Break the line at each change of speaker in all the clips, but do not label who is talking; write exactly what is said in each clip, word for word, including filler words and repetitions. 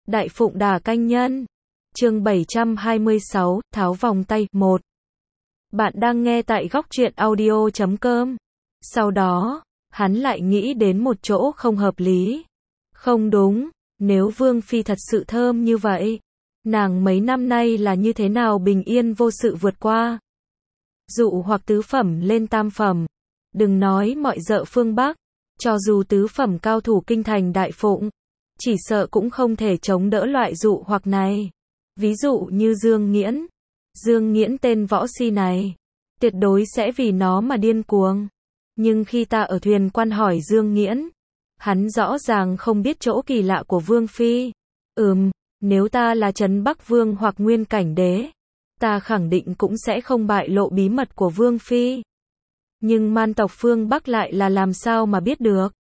Đại Phụng Đả Canh Nhân. Chương bảy trăm hai mươi sáu, tháo vòng tay. một. Bạn đang nghe tại góc truyện audio chấm com. Sau đó, hắn lại nghĩ đến một chỗ không hợp lý. Không đúng, nếu Vương Phi thật sự thơm như vậy, nàng mấy năm nay là như thế nào bình yên vô sự vượt qua. Dụ hoặc tứ phẩm lên tam phẩm. Đừng nói mọi dợ phương Bắc, cho dù tứ phẩm cao thủ kinh thành Đại Phụng, chỉ sợ cũng không thể chống đỡ loại dụ hoặc này. Ví dụ như Dương Nghiễn. Dương Nghiễn tên võ si này, tuyệt đối sẽ vì nó mà điên cuồng. Nhưng khi ta ở thuyền quan hỏi Dương Nghiễn, hắn rõ ràng không biết chỗ kỳ lạ của Vương Phi. Ừm, nếu ta là Trấn Bắc Vương hoặc Nguyên Cảnh Đế, ta khẳng định cũng sẽ không bại lộ bí mật của Vương Phi. Nhưng man tộc phương Bắc lại là làm sao mà biết được?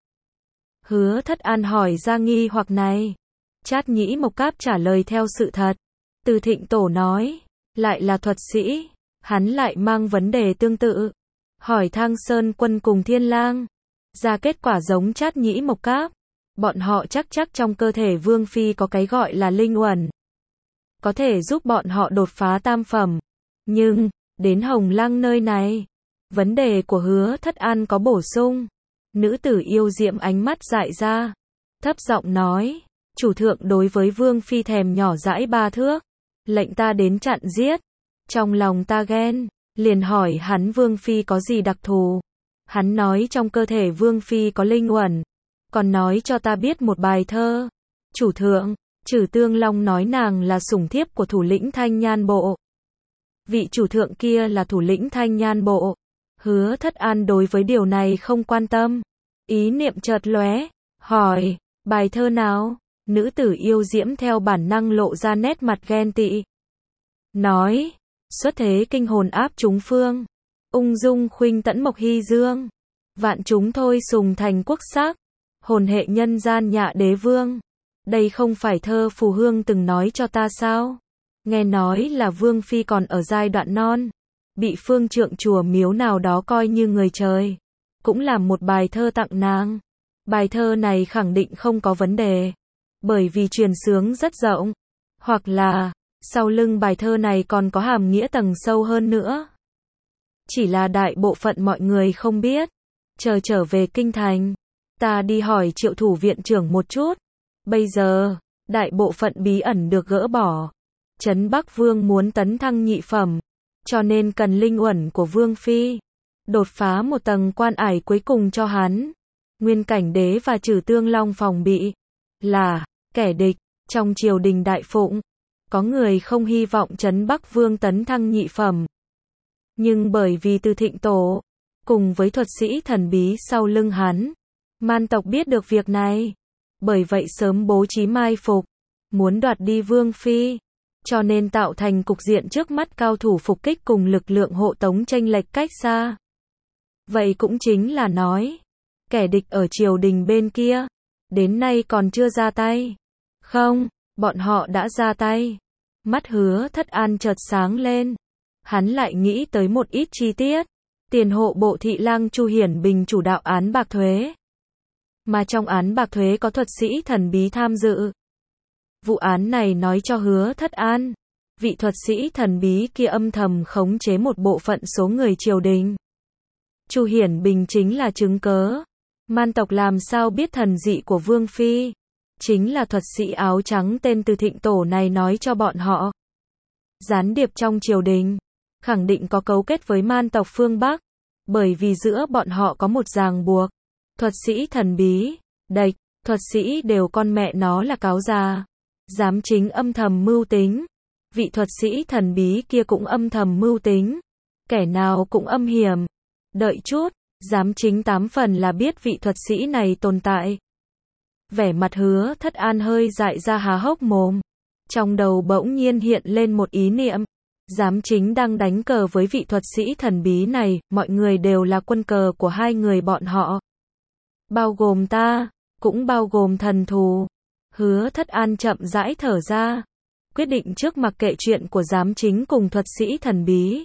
Hứa Thất An hỏi ra nghi hoặc này. Trát Nhĩ Mộc Cáp trả lời theo sự thật. Từ Thịnh Tổ nói, lại là thuật sĩ, hắn lại mang vấn đề tương tự. Hỏi Thang Sơn Quân cùng Thiên Lang, ra kết quả giống Trát Nhĩ Mộc Cáp. Bọn họ chắc chắc trong cơ thể Vương Phi có cái gọi là linh uẩn, có thể giúp bọn họ đột phá tam phẩm. Nhưng, đến Hồng Lăng nơi này, vấn đề của Hứa Thất An có bổ sung. Nữ tử yêu diệm ánh mắt dại ra, thấp giọng nói, chủ thượng đối với Vương Phi thèm nhỏ dãi ba thước, lệnh ta đến chặn giết. Trong lòng ta ghen, liền hỏi hắn Vương Phi có gì đặc thù. Hắn nói trong cơ thể Vương Phi có linh uẩn, còn nói cho ta biết một bài thơ. Chủ thượng, Trử Tương Long nói nàng là sủng thiếp của thủ lĩnh Thanh Nhan Bộ. Vị chủ thượng kia là thủ lĩnh Thanh Nhan Bộ. Hứa Thất An đối với điều này không quan tâm. Ý niệm chợt lóe, hỏi, bài thơ nào? Nữ tử yêu diễm theo bản năng lộ ra nét mặt ghen tị. Nói, xuất thế kinh hồn áp chúng phương, ung dung khuynh tẫn mộc hy dương, vạn chúng thôi sùng thành quốc sắc, hồn hệ nhân gian nhạ đế vương. Đây không phải thơ Phù Hương từng nói cho ta sao? Nghe nói là Vương Phi còn ở giai đoạn non, bị phương trượng chùa miếu nào đó coi như người trời, cũng làm một bài thơ tặng nàng. Bài thơ này khẳng định không có vấn đề, bởi vì truyền xướng rất rộng, hoặc là sau lưng bài thơ này còn có hàm nghĩa tầng sâu hơn nữa. Chỉ là đại bộ phận mọi người không biết. Chờ trở về kinh thành, ta đi hỏi Triệu thủ viện trưởng một chút. Bây giờ, đại bộ phận bí ẩn được gỡ bỏ. Trấn Bắc Vương muốn tấn thăng nhị phẩm, cho nên cần linh uẩn của Vương Phi, đột phá một tầng quan ải cuối cùng cho hắn. Nguyên Cảnh Đế và Trử Tương Long phòng bị là kẻ địch trong triều đình Đại Phụng. Có người không hy vọng Trấn Bắc Vương tấn thăng nhị phẩm, nhưng bởi vì Từ Thịnh Tổ cùng với thuật sĩ thần bí sau lưng hắn, man tộc biết được việc này, bởi vậy sớm bố trí mai phục, muốn đoạt đi Vương Phi, cho nên tạo thành cục diện trước mắt cao thủ phục kích cùng lực lượng hộ tống chênh lệch cách xa. Vậy cũng chính là nói, kẻ địch ở triều đình bên kia, đến nay còn chưa ra tay. Không, bọn họ đã ra tay. Mắt Hứa Thất An chợt sáng lên. Hắn lại nghĩ tới một ít chi tiết. Tiền hộ bộ thị lang Chu Hiển Bình chủ đạo án bạc thuế, mà trong án bạc thuế có thuật sĩ thần bí tham dự. Vụ án này nói cho Hứa Thất An, vị thuật sĩ thần bí kia âm thầm khống chế một bộ phận số người triều đình. Chu Hiển Bình chính là chứng cớ. Man tộc làm sao biết thần dị của Vương Phi? Chính là thuật sĩ áo trắng tên Từ Thịnh Tổ này nói cho bọn họ. Gián điệp trong triều đình, khẳng định có cấu kết với man tộc phương Bắc, bởi vì giữa bọn họ có một ràng buộc. Thuật sĩ thần bí, địch, thuật sĩ đều con mẹ nó là cáo già. Giám chính âm thầm mưu tính. Vị thuật sĩ thần bí kia cũng âm thầm mưu tính. Kẻ nào cũng âm hiểm. Đợi chút, giám chính tám phần là biết vị thuật sĩ này tồn tại. Vẻ mặt Hứa Thất An hơi dại ra há hốc mồm. Trong đầu bỗng nhiên hiện lên một ý niệm. Giám chính đang đánh cờ với vị thuật sĩ thần bí này, mọi người đều là quân cờ của hai người bọn họ. Bao gồm ta, cũng bao gồm thần thù. Hứa Thất An chậm rãi thở ra. Quyết định trước mặc kệ chuyện của giám chính cùng thuật sĩ thần bí.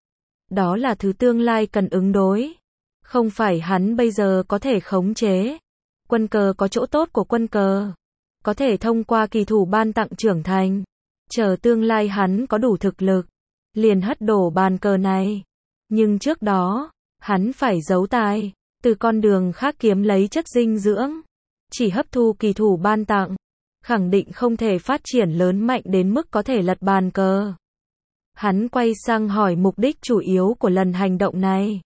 Đó là thứ tương lai cần ứng đối. Không phải hắn bây giờ có thể khống chế. Quân cờ có chỗ tốt của quân cờ. có thể thông qua kỳ thủ ban tặng trưởng thành. Chờ tương lai hắn có đủ thực lực, liền hất đổ bàn cờ này. Nhưng trước đó, hắn phải giấu tài, từ con đường khác kiếm lấy chất dinh dưỡng. Chỉ hấp thu kỳ thủ ban tặng, khẳng định không thể phát triển lớn mạnh đến mức có thể lật bàn cờ. Hắn quay sang hỏi mục đích chủ yếu của lần hành động này.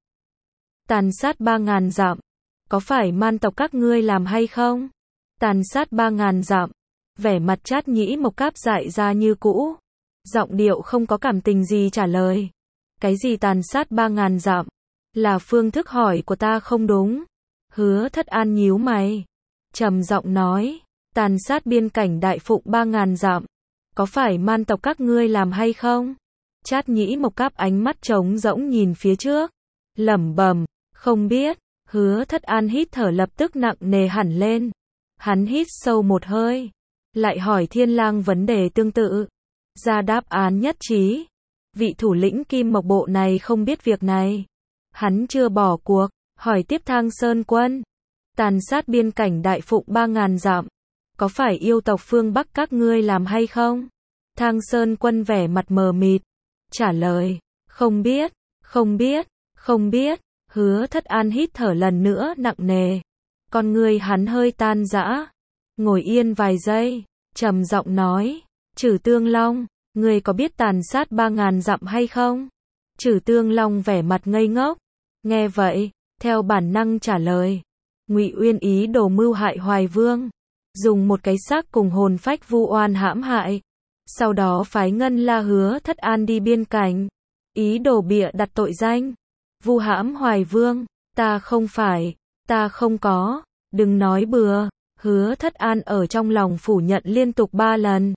Tàn sát ba ngàn dặm, có phải man tộc các ngươi làm hay không? Tàn sát ba ngàn dặm, vẻ mặt Trát Nhĩ Mộc Cáp dại ra như cũ. Giọng điệu không có cảm tình gì trả lời. Cái gì tàn sát ba ngàn dặm? Là phương thức hỏi của ta không đúng. Hứa Thất An nhíu mày, trầm giọng nói, tàn sát biên cảnh Đại Phụng ba ngàn dặm, có phải man tộc các ngươi làm hay không? Trát Nhĩ Mộc Cáp ánh mắt trống rỗng nhìn phía trước, lẩm bẩm, không biết. Hứa Thất An hít thở lập tức nặng nề hẳn lên. Hắn hít sâu một hơi, lại hỏi Thiên Lang vấn đề tương tự. Ra đáp án nhất trí. Vị thủ lĩnh Kim Mộc Bộ này không biết việc này. Hắn chưa bỏ cuộc, hỏi tiếp Thang Sơn Quân. Tàn sát biên cảnh Đại Phụng ba ngàn dặm, có phải yêu tộc phương Bắc các ngươi làm hay không? Thang Sơn Quân vẻ mặt mờ mịt, trả lời, không biết, không biết, không biết. Hứa Thất An hít thở lần nữa nặng nề. Con ngươi hắn hơi tan rã, ngồi yên vài giây, trầm giọng nói, Trử Tương Long, ngươi có biết tàn sát ba ngàn dặm hay không? Trử Tương Long vẻ mặt ngây ngốc, nghe vậy, theo bản năng trả lời, Ngụy Uyên ý đồ mưu hại Hoài Vương, dùng một cái xác cùng hồn phách vu oan hãm hại, sau đó phái Ngân La Hứa Thất An đi biên cảnh, ý đồ bịa đặt tội danh, vu hãm Hoài Vương. Ta không phải, ta không có, đừng nói bừa. Hứa Thất An ở trong lòng phủ nhận liên tục ba lần.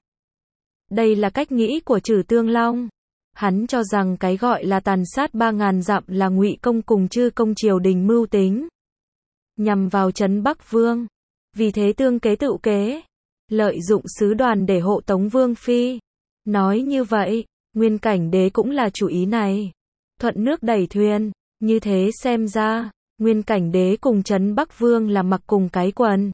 Đây là cách nghĩ của Trử Tương Long. Hắn cho rằng cái gọi là tàn sát ba ngàn dặm là Ngụy Công cùng Chư Công triều đình mưu tính, nhằm vào trấn Bắc Vương. Vì thế tương kế tự kế, lợi dụng sứ đoàn để hộ tống Vương Phi. Nói như vậy, Nguyên Cảnh Đế cũng là chủ ý này. Thuận nước đẩy thuyền, như thế xem ra, Nguyên Cảnh Đế cùng trấn Bắc Vương là mặc cùng cái quần.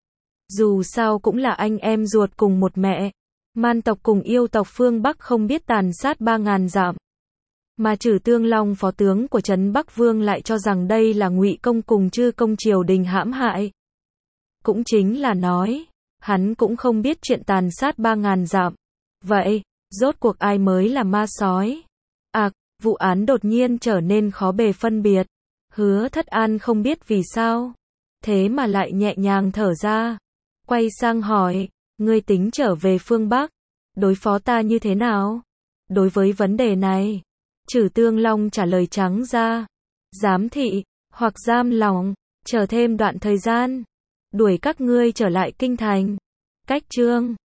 Dù sao cũng là anh em ruột cùng một mẹ. Man tộc cùng yêu tộc phương Bắc không biết tàn sát ba ngàn dặm. Mà Trử Tương Long phó tướng của trấn Bắc Vương lại cho rằng đây là Ngụy Công cùng Chư Công triều đình hãm hại. Cũng chính là nói, hắn cũng không biết chuyện tàn sát ba ngàn dặm. Vậy, rốt cuộc ai mới là ma sói? À, vụ án đột nhiên trở nên khó bề phân biệt. Hứa Thất An không biết vì sao, thế mà lại nhẹ nhàng thở ra, quay sang hỏi, ngươi tính trở về phương Bắc, đối phó ta như thế nào? Đối với vấn đề này, Trử Tương Long trả lời trắng ra, giám thị, hoặc giam lòng, chờ thêm đoạn thời gian, đuổi các ngươi trở lại kinh thành. Cách chương